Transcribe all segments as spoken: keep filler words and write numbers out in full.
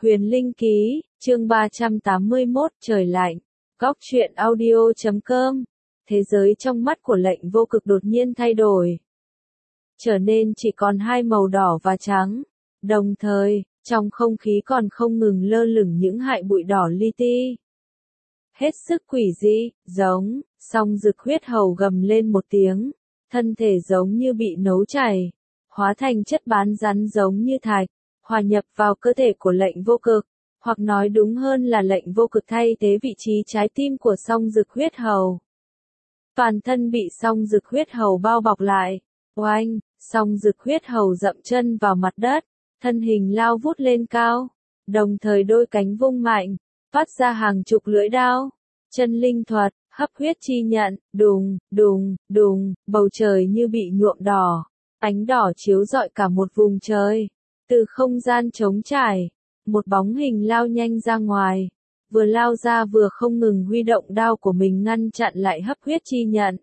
Huyền Linh Ký, chương ba trăm tám mươi mốt, trời lạnh. Góc truyện audio chấm com. Thế giới trong mắt của lệnh vô cực đột nhiên thay đổi. Trở nên chỉ còn hai màu đỏ và trắng. Đồng thời, trong không khí còn không ngừng lơ lửng những hại bụi đỏ li ti. Hết sức quỷ dị, giống, song rực huyết hầu gầm lên một tiếng. Thân thể giống như bị nấu chảy. Hóa thành chất bán rắn giống như thạch. Hòa nhập vào cơ thể của lệnh vô cực, hoặc nói đúng hơn là lệnh vô cực thay thế vị trí trái tim của song rực huyết hầu. Toàn thân bị song rực huyết hầu bao bọc lại. Oanh, song rực huyết hầu dậm chân vào mặt đất, thân hình lao vút lên cao, đồng thời đôi cánh vung mạnh, phát ra hàng chục lưỡi đao. Chân linh thuật, hấp huyết chi nhận, đùng, đùng, đùng, bầu trời như bị nhuộm đỏ, ánh đỏ chiếu rọi cả một vùng trời. Từ không gian trống trải, một bóng hình lao nhanh ra ngoài, vừa lao ra vừa không ngừng huy động đao của mình ngăn chặn lại hấp huyết chi nhận.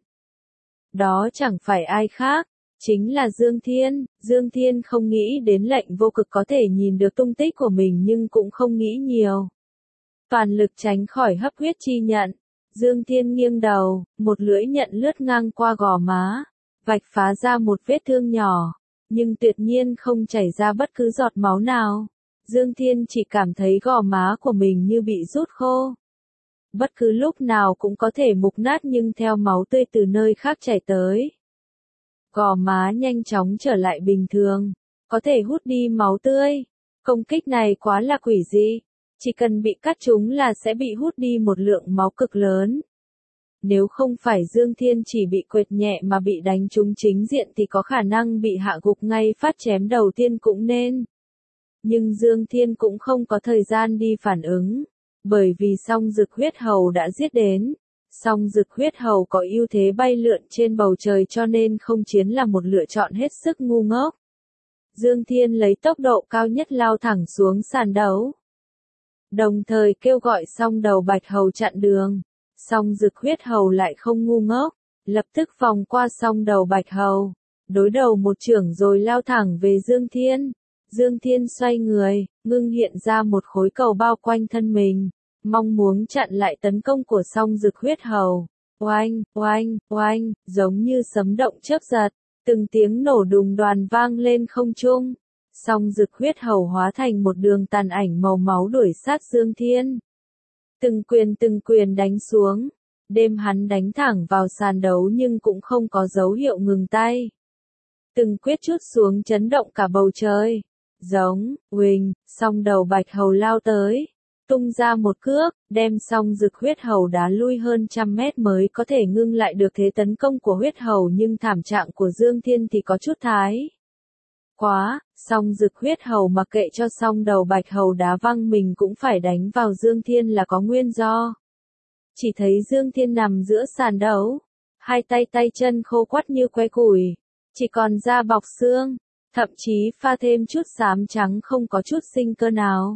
Đó chẳng phải ai khác, chính là Dương Thiên. Dương Thiên không nghĩ đến lệnh vô cực có thể nhìn được tung tích của mình nhưng cũng không nghĩ nhiều. Toàn lực tránh khỏi hấp huyết chi nhận, Dương Thiên nghiêng đầu, một lưỡi nhận lướt ngang qua gò má, vạch phá ra một vết thương nhỏ. Nhưng tuyệt nhiên không chảy ra bất cứ giọt máu nào. Dương Thiên chỉ cảm thấy gò má của mình như bị rút khô. Bất cứ lúc nào cũng có thể mục nát nhưng theo máu tươi từ nơi khác chảy tới. Gò má nhanh chóng trở lại bình thường, có thể hút đi máu tươi. Công kích này quá là quỷ dị, chỉ cần bị cắt trúng là sẽ bị hút đi một lượng máu cực lớn. Nếu không phải Dương Thiên chỉ bị quệt nhẹ mà bị đánh trúng chính diện thì có khả năng bị hạ gục ngay phát chém đầu tiên cũng nên. Nhưng Dương Thiên cũng không có thời gian đi phản ứng, bởi vì song rực huyết hầu đã giết đến. Song rực huyết hầu có ưu thế bay lượn trên bầu trời cho nên không chiến là một lựa chọn hết sức ngu ngốc. Dương Thiên lấy tốc độ cao nhất lao thẳng xuống sàn đấu. Đồng thời kêu gọi song đầu bạch hầu chặn đường. Song rực huyết hầu lại không ngu ngốc, lập tức vòng qua song đầu bạch hầu, đối đầu một chưởng rồi lao thẳng về Dương Thiên. Dương Thiên xoay người, ngưng hiện ra một khối cầu bao quanh thân mình, mong muốn chặn lại tấn công của song rực huyết hầu. Oanh, oanh, oanh, giống như sấm động chớp giật, từng tiếng nổ đùng đoàn vang lên không trung. Song rực huyết hầu hóa thành một đường tàn ảnh màu máu đuổi sát Dương Thiên. Từng quyền từng quyền đánh xuống, đêm hắn đánh thẳng vào sàn đấu nhưng cũng không có dấu hiệu ngừng tay. Từng quyết chút xuống chấn động cả bầu trời. Giống, huỳnh, song đầu bạch hầu lao tới, tung ra một cước, đem song rực huyết hầu đá lui hơn trăm mét mới có thể ngưng lại được thế tấn công của huyết hầu, nhưng thảm trạng của Dương Thiên thì có chút thái quá. Song rực huyết hầu mặc kệ cho song đầu bạch hầu đá văng mình cũng phải đánh vào Dương Thiên là có nguyên do. Chỉ thấy Dương Thiên nằm giữa sàn đấu, hai tay tay chân khô quắt như que củi, chỉ còn da bọc xương, thậm chí pha thêm chút xám trắng không có chút sinh cơ nào.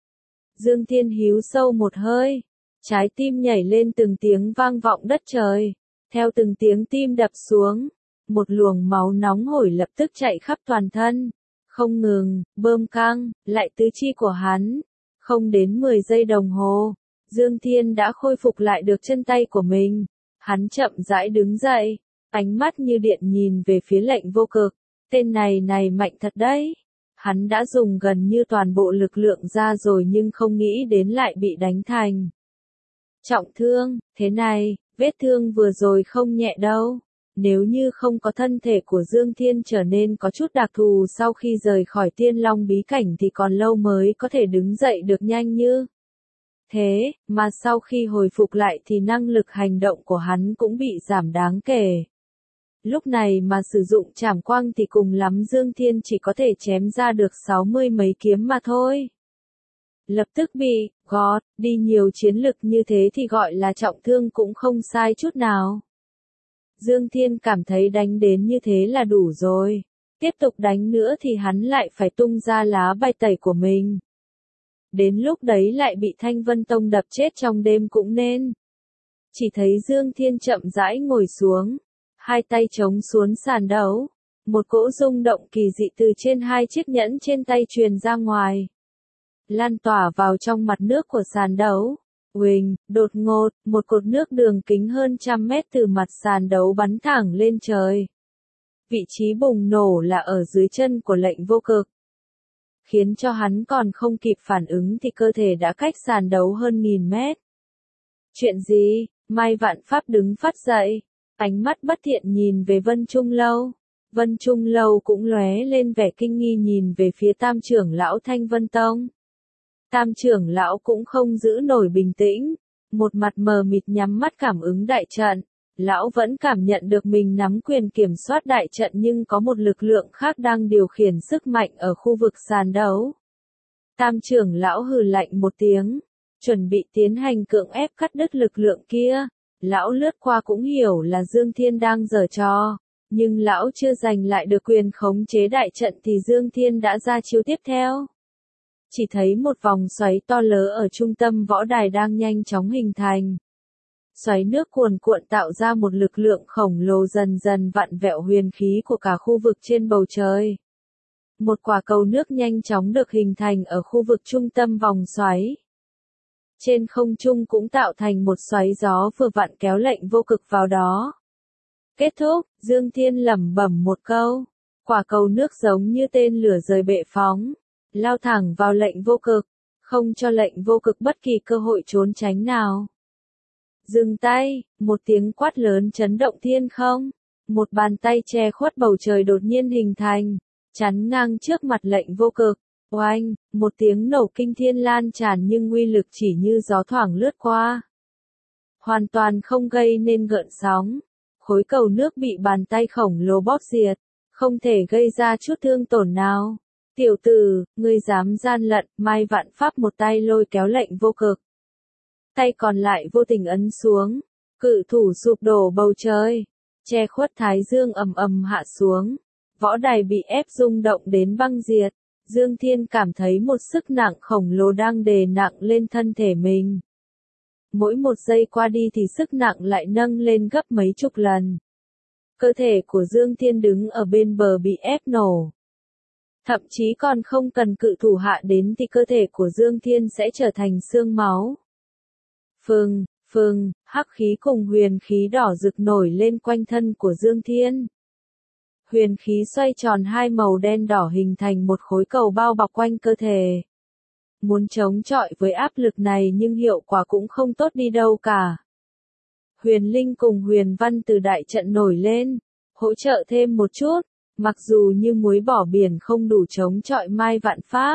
Dương Thiên híu sâu một hơi, trái tim nhảy lên từng tiếng vang vọng đất trời, theo từng tiếng tim đập xuống, một luồng máu nóng hổi lập tức chạy khắp toàn thân. Không ngừng, bơm căng, lại tứ chi của hắn. Không đến mười giây đồng hồ, Dương Thiên đã khôi phục lại được chân tay của mình. Hắn chậm rãi đứng dậy, ánh mắt như điện nhìn về phía lệnh vô cực. Tên này này mạnh thật đấy. Hắn đã dùng gần như toàn bộ lực lượng ra rồi nhưng không nghĩ đến lại bị đánh thành trọng thương. Thế này, vết thương vừa rồi không nhẹ đâu. Nếu như không có thân thể của Dương Thiên trở nên có chút đặc thù sau khi rời khỏi Tiên Long bí cảnh thì còn lâu mới có thể đứng dậy được nhanh như thế, mà sau khi hồi phục lại thì năng lực hành động của hắn cũng bị giảm đáng kể. Lúc này mà sử dụng trảm quang thì cùng lắm Dương Thiên chỉ có thể chém ra được sáu mươi mấy kiếm mà thôi. Lập tức bị gót đi nhiều chiến lực như thế thì gọi là trọng thương cũng không sai chút nào. Dương Thiên cảm thấy đánh đến như thế là đủ rồi. Tiếp tục đánh nữa thì hắn lại phải tung ra lá bài tẩy của mình. Đến lúc đấy lại bị Thanh Vân Tông đập chết trong đêm cũng nên. Chỉ thấy Dương Thiên chậm rãi ngồi xuống, hai tay chống xuống sàn đấu. Một cỗ rung động kỳ dị từ trên hai chiếc nhẫn trên tay truyền ra ngoài. lan tỏa vào trong mặt nước của sàn đấu. Uỳnh, đột ngột, một cột nước đường kính hơn trăm mét từ mặt sàn đấu bắn thẳng lên trời. Vị trí bùng nổ là ở dưới chân của Lệnh Vô Cực. Khiến cho hắn còn không kịp phản ứng thì cơ thể đã cách sàn đấu hơn nghìn mét. Chuyện gì? Mai Vạn Pháp đứng phát dậy, ánh mắt bất thiện nhìn về Vân Trung Lâu. Vân Trung Lâu cũng lóe lên vẻ kinh nghi nhìn về phía Tam trưởng lão Thanh Vân Tông. Tam trưởng lão cũng không giữ nổi bình tĩnh, một mặt mờ mịt nhắm mắt cảm ứng đại trận. Lão vẫn cảm nhận được mình nắm quyền kiểm soát đại trận nhưng có một lực lượng khác đang điều khiển sức mạnh ở khu vực sàn đấu. Tam trưởng lão hừ lạnh một tiếng, chuẩn bị tiến hành cưỡng ép cắt đứt lực lượng kia. Lão lướt qua cũng hiểu là Dương Thiên đang giở trò, nhưng lão chưa giành lại được quyền khống chế đại trận thì Dương Thiên đã ra chiêu tiếp theo. Chỉ thấy một vòng xoáy to lớn ở trung tâm võ đài đang nhanh chóng hình thành. Xoáy nước cuồn cuộn tạo ra một lực lượng khổng lồ dần dần vặn vẹo huyền khí của cả khu vực trên bầu trời. Một quả cầu nước nhanh chóng được hình thành ở khu vực trung tâm vòng xoáy. Trên không trung cũng tạo thành một xoáy gió vừa vặn kéo Lệnh Vô Cực vào đó. Kết thúc, Dương Thiên lẩm bẩm một câu. Quả cầu nước giống như tên lửa rời bệ phóng, lao thẳng vào Lệnh Vô Cực, không cho Lệnh Vô Cực bất kỳ cơ hội trốn tránh nào. Dừng tay, một tiếng quát lớn chấn động thiên không. Một bàn tay che khuất bầu trời đột nhiên hình thành, chắn ngang trước mặt Lệnh Vô Cực. Oanh, một tiếng nổ kinh thiên lan tràn nhưng uy lực chỉ như gió thoảng lướt qua. Hoàn toàn không gây nên gợn sóng. Khối cầu nước bị bàn tay khổng lồ bóp diệt, không thể gây ra chút thương tổn nào. Tiểu tử, ngươi dám gian lận, Mai Vạn Pháp một tay lôi kéo Lệnh Vô Cực. Tay còn lại vô tình ấn xuống, cự thủ sụp đổ bầu trời, che khuất thái dương ầm ầm hạ xuống. Võ đài bị ép rung động đến băng diệt. Dương Thiên cảm thấy một sức nặng khổng lồ đang đè nặng lên thân thể mình. Mỗi một giây qua đi thì sức nặng lại nâng lên gấp mấy chục lần. Cơ thể của Dương Thiên đứng ở bên bờ bị ép nổ. Thậm chí còn không cần cự thủ hạ đến thì cơ thể của Dương Thiên sẽ trở thành xương máu. Phừng, phừng, hắc khí cùng huyền khí đỏ rực nổi lên quanh thân của Dương Thiên. Huyền khí xoay tròn hai màu đen đỏ hình thành một khối cầu bao bọc quanh cơ thể. Muốn chống chọi với áp lực này nhưng hiệu quả cũng không tốt đi đâu cả. Huyền Linh cùng Huyền Văn từ đại trận nổi lên, hỗ trợ thêm một chút, mặc dù như muối bỏ biển không đủ chống chọi Mai Vạn Pháp.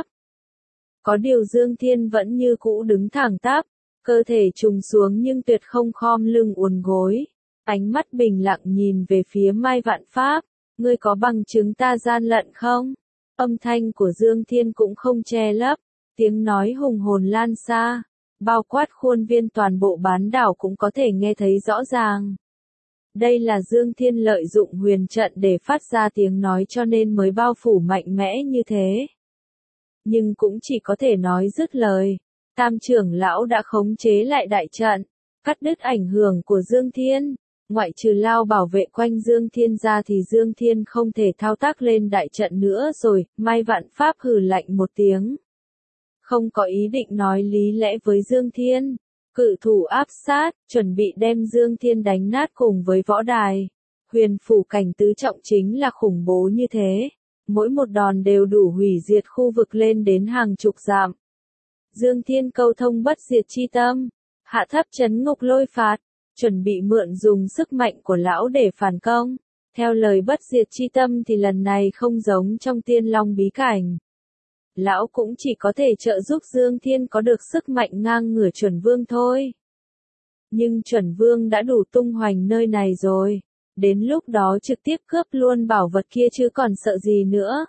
Có điều Dương Thiên vẫn như cũ đứng thẳng tắp, cơ thể trùng xuống nhưng tuyệt không khom lưng uốn gối. Ánh mắt bình lặng nhìn về phía Mai Vạn Pháp. Ngươi có bằng chứng ta gian lận không? Âm thanh của Dương Thiên cũng không che lấp, tiếng nói hùng hồn lan xa, bao quát khuôn viên toàn bộ bán đảo cũng có thể nghe thấy rõ ràng. Đây là Dương Thiên lợi dụng huyền trận để phát ra tiếng nói cho nên mới bao phủ mạnh mẽ như thế. Nhưng cũng chỉ có thể nói dứt lời, Tam trưởng lão đã khống chế lại đại trận, cắt đứt ảnh hưởng của Dương Thiên. Ngoại trừ lao bảo vệ quanh Dương Thiên ra thì Dương Thiên không thể thao tác lên đại trận nữa rồi. Mai Vạn Pháp hừ lạnh một tiếng. Không có ý định nói lý lẽ với Dương Thiên. Cự thủ áp sát, chuẩn bị đem Dương Thiên đánh nát cùng với võ đài. Huyền phủ cảnh tứ trọng chính là khủng bố như thế. Mỗi một đòn đều đủ hủy diệt khu vực lên đến hàng chục dặm. Dương Thiên câu thông bất diệt chi tâm, hạ thấp chấn ngục lôi phạt. Chuẩn bị mượn dùng sức mạnh của lão để phản công. Theo lời bất diệt chi tâm thì lần này không giống trong Tiên Long bí cảnh. Lão cũng chỉ có thể trợ giúp Dương Thiên có được sức mạnh ngang ngửa chuẩn vương thôi. Nhưng chuẩn vương đã đủ tung hoành nơi này rồi. Đến lúc đó trực tiếp cướp luôn bảo vật kia chứ còn sợ gì nữa.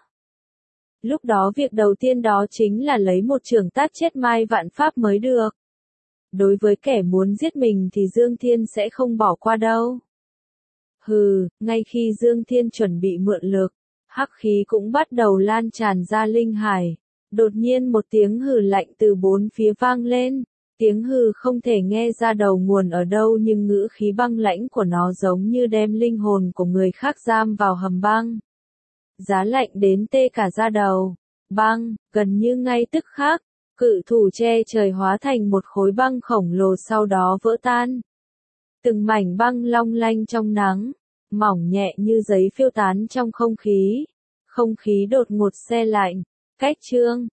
Lúc đó việc đầu tiên đó chính là lấy một trường tát chết Mai Vạn Pháp mới được. Đối với kẻ muốn giết mình thì Dương Thiên sẽ không bỏ qua đâu. Hừ, ngay khi Dương Thiên chuẩn bị mượn lực, hắc khí cũng bắt đầu lan tràn ra linh hải. Đột nhiên một tiếng hừ lạnh từ bốn phía vang lên. Tiếng hừ không thể nghe ra đầu nguồn ở đâu nhưng ngữ khí băng lãnh của nó giống như đem linh hồn của người khác giam vào hầm băng. Giá lạnh đến tê cả da đầu. Băng, gần như ngay tức khắc, Cự thủ che trời hóa thành một khối băng khổng lồ sau đó vỡ tan. Từng mảnh băng long lanh trong nắng, mỏng nhẹ như giấy phiêu tán trong không khí. Không khí đột ngột se lạnh. Cách chương